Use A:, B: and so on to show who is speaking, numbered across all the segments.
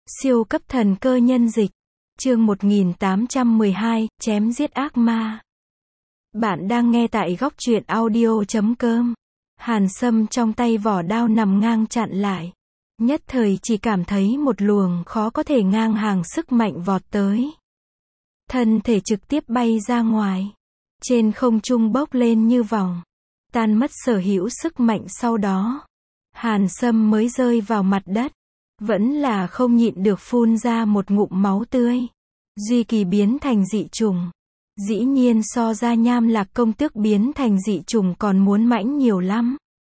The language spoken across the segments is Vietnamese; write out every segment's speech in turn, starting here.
A: Siêu cấp thần cơ nhân dịch. Chương 1812, chém giết ác ma. Bạn đang nghe tại góc truyện audio.com. Hàn Sâm trong tay vỏ đao nằm ngang chặn lại. Nhất thời chỉ cảm thấy một luồng khó có thể ngang hàng sức mạnh vọt tới. Thân thể trực tiếp bay ra ngoài. Trên không trung bốc lên như vòng. Tan mất sở hữu sức mạnh sau đó. Hàn Sâm mới rơi vào mặt đất. Vẫn là không nhịn được phun ra một ngụm máu tươi. Duy Kỳ biến thành dị trùng. Dĩ nhiên so ra Nham Lạc công tước biến thành dị trùng còn muốn mãnh nhiều lắm.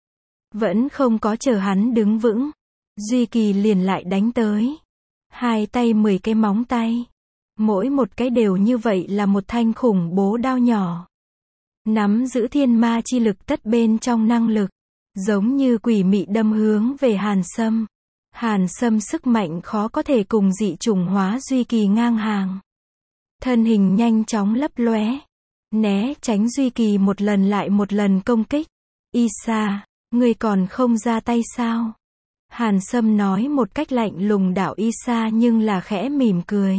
A: Vẫn không có chờ hắn đứng vững. Duy Kỳ liền lại đánh tới. Hai tay 10 cái móng tay. Mỗi một cái đều như vậy là một thanh khủng bố đao nhỏ. Nắm giữ thiên ma chi lực tất bên trong năng lực. Giống như quỷ mị đâm hướng về Hàn Sâm. Hàn Sâm sức mạnh khó có thể cùng dị chủng hóa Duy Kỳ ngang hàng. Thân hình nhanh chóng lấp lóe. Né tránh Duy Kỳ một lần lại một lần công kích. Isa, ngươi còn không ra tay sao? Hàn Sâm nói một cách lạnh lùng đạo Isa nhưng là khẽ mỉm cười.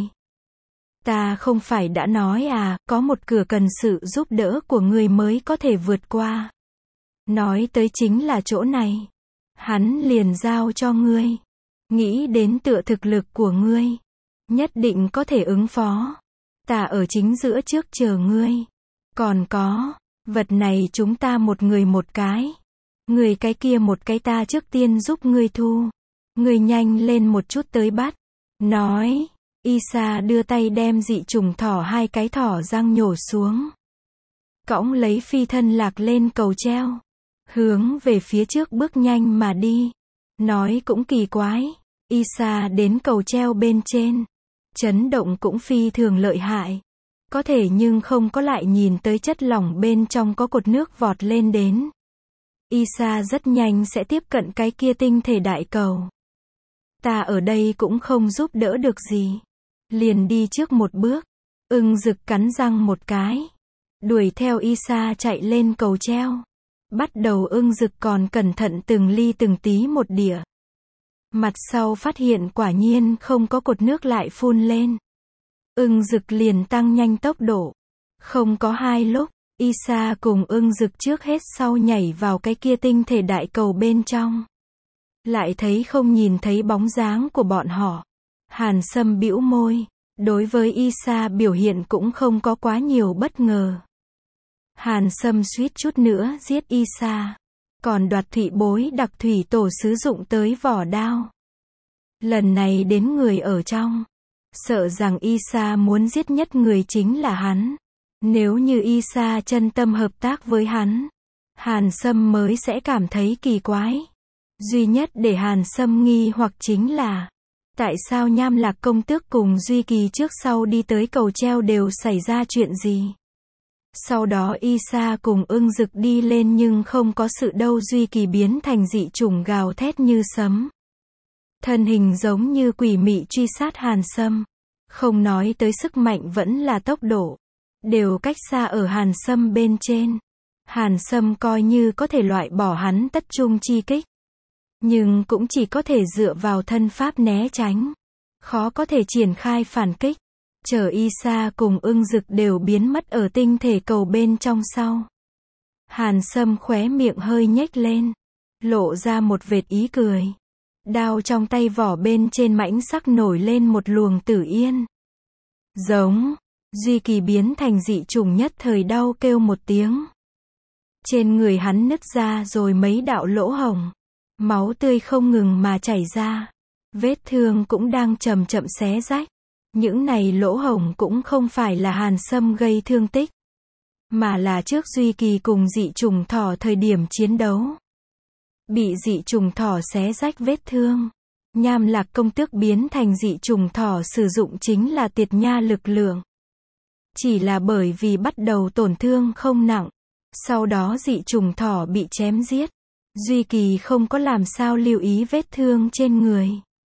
A: Ta không phải đã nói à, có một cửa cần sự giúp đỡ của ngươi mới có thể vượt qua. Nói tới chính là chỗ này. Hắn liền giao cho ngươi. Nghĩ đến tựa thực lực của ngươi. Nhất định có thể ứng phó. Ta ở chính giữa trước chờ ngươi. Còn có, vật này chúng ta một người một cái. Người cái kia một cái ta trước tiên giúp ngươi thu. Ngươi nhanh lên một chút tới bắt. Nói, Isa đưa tay đem dị trùng thỏ hai cái thỏ răng nhổ xuống. Cõng lấy phi thân lạc lên cầu treo. Hướng về phía trước bước nhanh mà đi. Nói cũng kỳ quái. Isa đến cầu treo bên trên. Chấn động cũng phi thường lợi hại. Có thể nhưng không có lại nhìn tới chất lỏng bên trong có cột nước vọt lên đến. Isa rất nhanh sẽ tiếp cận cái kia tinh thể đại cầu. Ta ở đây cũng không giúp đỡ được gì. Liền đi trước một bước. Ưng Dực cắn răng một cái. Đuổi theo Isa chạy lên cầu treo. Bắt đầu Ưng Dực còn cẩn thận từng ly từng tí một đĩa. Mặt sau phát hiện quả nhiên không có cột nước lại phun lên. Ưng Dực liền tăng nhanh tốc độ. Không có hai lúc, Isa cùng Ưng Dực trước hết sau nhảy vào cái kia tinh thể đại cầu bên trong. Lại thấy không nhìn thấy bóng dáng của bọn họ. Hàn Sâm bĩu môi. Đối với Isa biểu hiện cũng không có quá nhiều bất ngờ. Hàn Sâm suýt chút nữa giết Isa. Còn đoạt thụy bối đặc thủy tổ sử dụng tới vỏ đao. Lần này đến người ở trong. Sợ rằng Isa muốn giết nhất người chính là hắn. Nếu như Isa chân tâm hợp tác với hắn, Hàn Sâm mới sẽ cảm thấy kỳ quái. Duy nhất để Hàn Sâm nghi hoặc chính là tại sao Nham Lạc công tước cùng Duy Kỳ trước sau đi tới cầu treo đều xảy ra chuyện gì. Sau đó Isa cùng Ưng Dực đi lên nhưng không có sự đâu. Duy Kỳ biến thành dị chủng gào thét như sấm. Thân hình giống như quỷ mị truy sát Hàn Sâm. Không nói tới sức mạnh vẫn là tốc độ. Đều cách xa ở Hàn Sâm bên trên. Hàn Sâm coi như có thể loại bỏ hắn tất trung chi kích. Nhưng cũng chỉ có thể dựa vào thân pháp né tránh. Khó có thể triển khai phản kích. Chờ Isa cùng Ưng Dực đều biến mất ở tinh thể cầu bên trong sau. Hàn Sâm khóe miệng hơi nhếch lên. Lộ ra một vệt ý cười. Đao trong tay vỏ bên trên mãnh sắc nổi lên một luồng tử yên. Giống. Duy Kỳ biến thành dị chủng nhất thời đau kêu một tiếng. Trên người hắn nứt ra rồi mấy đạo lỗ hổng. Máu tươi không ngừng mà chảy ra. Vết thương cũng đang chậm chậm xé rách. Những này lỗ hổng cũng không phải là Hàn Sâm gây thương tích. Mà là trước Duy Kỳ cùng dị chủng thỏ thời điểm chiến đấu. Bị dị chủng thỏ xé rách vết thương. Nham Lạc công tước biến thành dị chủng thỏ sử dụng chính là tiệt nha lực lượng. Chỉ là bởi vì bắt đầu tổn thương không nặng. Sau đó dị chủng thỏ bị chém giết. Duy Kỳ không có làm sao lưu ý vết thương trên người.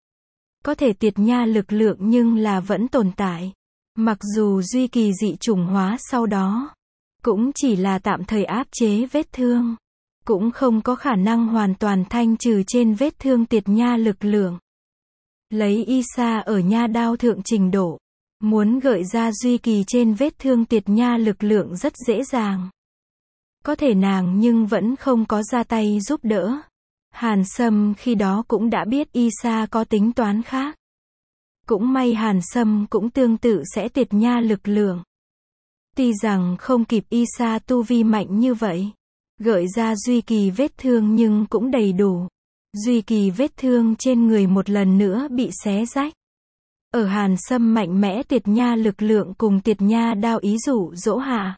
A: Có thể tiệt nha lực lượng nhưng là vẫn tồn tại. Mặc dù Duy Kỳ dị chủng hóa sau đó. Cũng chỉ là tạm thời áp chế vết thương. Cũng không có khả năng hoàn toàn thanh trừ trên vết thương tiệt nha lực lượng. Lấy y sa ở nha đao thượng trình độ. Muốn gợi ra Duy Kỳ trên vết thương tiệt nha lực lượng rất dễ dàng. Có thể nàng nhưng vẫn không có ra tay giúp đỡ. Hàn Sâm khi đó cũng đã biết y sa có tính toán khác. Cũng may Hàn Sâm cũng tương tự sẽ tiệt nha lực lượng. Tuy rằng không kịp y sa tu vi mạnh như vậy. Gợi ra Duy Kỳ vết thương nhưng cũng đầy đủ. Duy Kỳ vết thương trên người một lần nữa bị xé rách. Ở Hàn Sâm mạnh mẽ tiệt nha lực lượng cùng tiệt nha đao ý dụ dỗ hạ.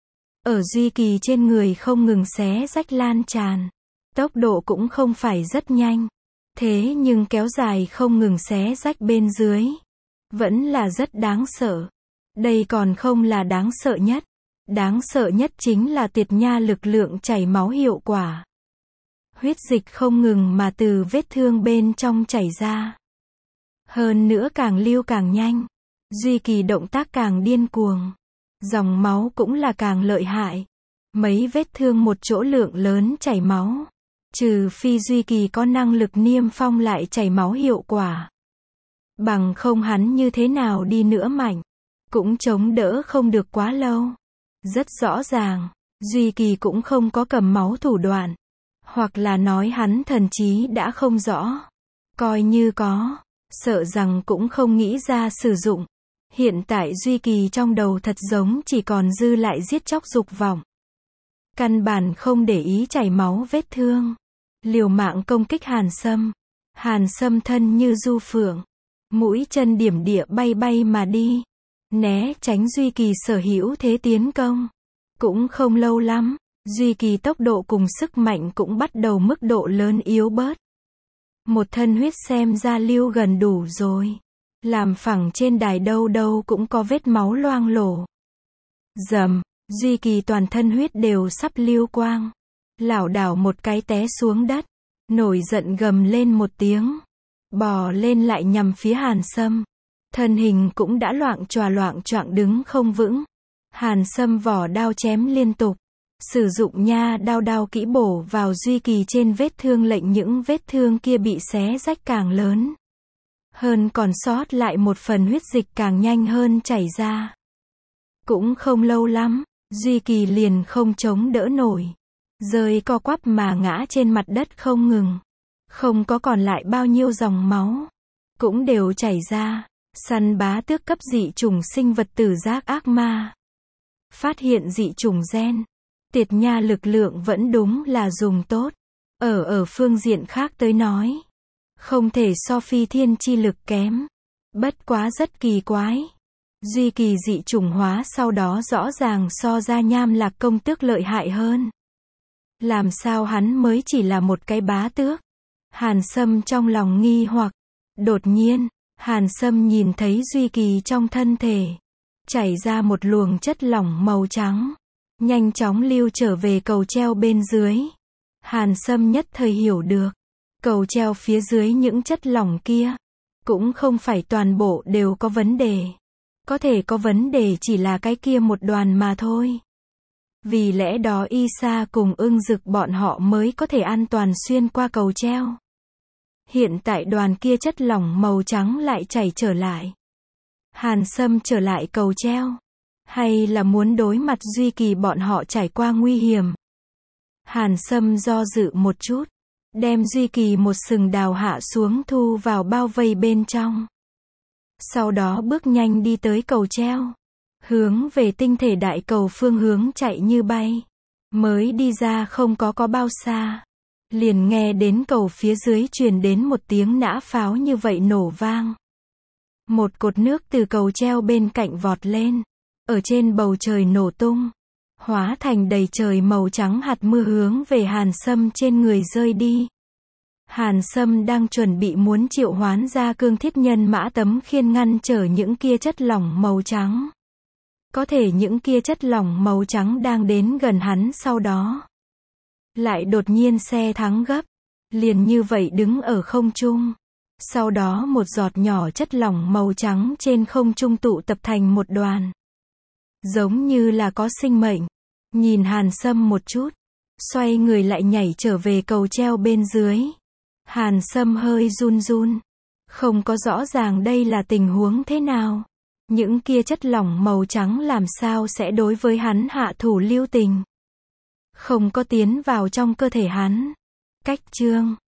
A: Ở Duy Kỳ trên người không ngừng xé rách lan tràn. Tốc độ cũng không phải rất nhanh. Thế nhưng kéo dài không ngừng xé rách bên dưới. Vẫn là rất đáng sợ. Đây còn không là đáng sợ nhất. Đáng sợ nhất chính là tiệt nha lực lượng chảy máu hiệu quả. Huyết dịch không ngừng mà từ vết thương bên trong chảy ra. Hơn nữa càng lưu càng nhanh. Duy Kỳ động tác càng điên cuồng. Dòng máu cũng là càng lợi hại. Mấy vết thương một chỗ lượng lớn chảy máu. Trừ phi Duy Kỳ có năng lực niêm phong lại chảy máu hiệu quả. Bằng không hắn như thế nào đi nữa mạnh. Cũng chống đỡ không được quá lâu. Rất rõ ràng. Duy Kỳ cũng không có cầm máu thủ đoạn. Hoặc là nói hắn thần trí đã không rõ. Coi như có. Sợ rằng cũng không nghĩ ra sử dụng. Hiện tại Duy Kỳ trong đầu thật giống chỉ còn dư lại giết chóc dục vọng. Căn bản không để ý chảy máu vết thương. Liều mạng công kích Hàn Sâm. Hàn Sâm thân như du phượng. Mũi chân điểm địa bay bay mà đi. Né tránh Duy Kỳ sở hữu thế tiến công. Cũng không lâu lắm. Duy Kỳ tốc độ cùng sức mạnh cũng bắt đầu mức độ lớn yếu bớt. Một thân huyết xem ra lưu gần đủ rồi. Làm phẳng trên đài đâu đâu cũng có vết máu loang lổ. Dầm, Duy Kỳ toàn thân huyết đều sắp lưu quang. Lảo đảo một cái té xuống đất. Nổi giận gầm lên một tiếng. Bò lên lại nhằm phía Hàn Sâm. Thân hình cũng đã loạng choạng đứng không vững. Hàn Sâm vỏ đao chém liên tục. Sử dụng nha đao kỹ bổ vào Duy Kỳ trên vết thương lệnh những vết thương kia bị xé rách càng lớn. Hơn còn sót lại một phần huyết dịch càng nhanh hơn chảy ra. Cũng không lâu lắm, Duy Kỳ liền không chống đỡ nổi. Rơi co quắp mà ngã trên mặt đất không ngừng. Không có còn lại bao nhiêu dòng máu. Cũng đều chảy ra. Săn bá tước cấp dị chủng sinh vật tử giác ác ma. Phát hiện dị chủng gen. Tiệt nha lực lượng vẫn đúng là dùng tốt. Ở phương diện khác tới nói. Không thể so phi thiên chi lực kém. Bất quá rất kỳ quái. Duy Kỳ dị chủng hóa sau đó rõ ràng so ra Nham Lạc công tước lợi hại hơn. Làm sao hắn mới chỉ là một cái bá tước? Hàn Sâm trong lòng nghi hoặc. Đột nhiên, Hàn Sâm nhìn thấy Duy Kỳ trong thân thể. Chảy ra một luồng chất lỏng màu trắng. Nhanh chóng lưu trở về cầu treo bên dưới. Hàn Sâm nhất thời hiểu được. Cầu treo phía dưới những chất lỏng kia. Cũng không phải toàn bộ đều có vấn đề. Có thể có vấn đề chỉ là cái kia một đoàn mà thôi. Vì lẽ đó Y Sa cùng Ưng Dực bọn họ mới có thể an toàn xuyên qua cầu treo. Hiện tại đoàn kia chất lỏng màu trắng lại chảy trở lại. Hàn Sâm trở lại cầu treo. Hay là muốn đối mặt Duy Kỳ bọn họ trải qua nguy hiểm. Hàn Sâm do dự một chút. Đem Duy Kỳ một sừng đào hạ xuống thu vào bao vây bên trong. Sau đó bước nhanh đi tới cầu treo. Hướng về tinh thể đại cầu phương hướng chạy như bay. Mới đi ra không có bao xa. Liền nghe đến cầu phía dưới truyền đến một tiếng nã pháo như vậy nổ vang. Một cột nước từ cầu treo bên cạnh vọt lên. Ở trên bầu trời nổ tung. Hóa thành đầy trời màu trắng hạt mưa hướng về Hàn Sâm trên người rơi đi. Hàn Sâm đang chuẩn bị muốn triệu hoán ra cương thiết nhân mã tấm khiên ngăn trở những kia chất lỏng màu trắng. Có thể những kia chất lỏng màu trắng đang đến gần hắn sau đó. Lại đột nhiên xe thắng gấp. Liền như vậy đứng ở không trung. Sau đó một giọt nhỏ chất lỏng màu trắng trên không trung tụ tập thành một đoàn. Giống như là có sinh mệnh. Nhìn Hàn Sâm một chút. Xoay người lại nhảy trở về cầu treo bên dưới. Hàn Sâm hơi run run. Không có rõ ràng đây là tình huống thế nào. Những kia chất lỏng màu trắng làm sao sẽ đối với hắn hạ thủ lưu tình. Không có tiến vào trong cơ thể hắn. Cách chương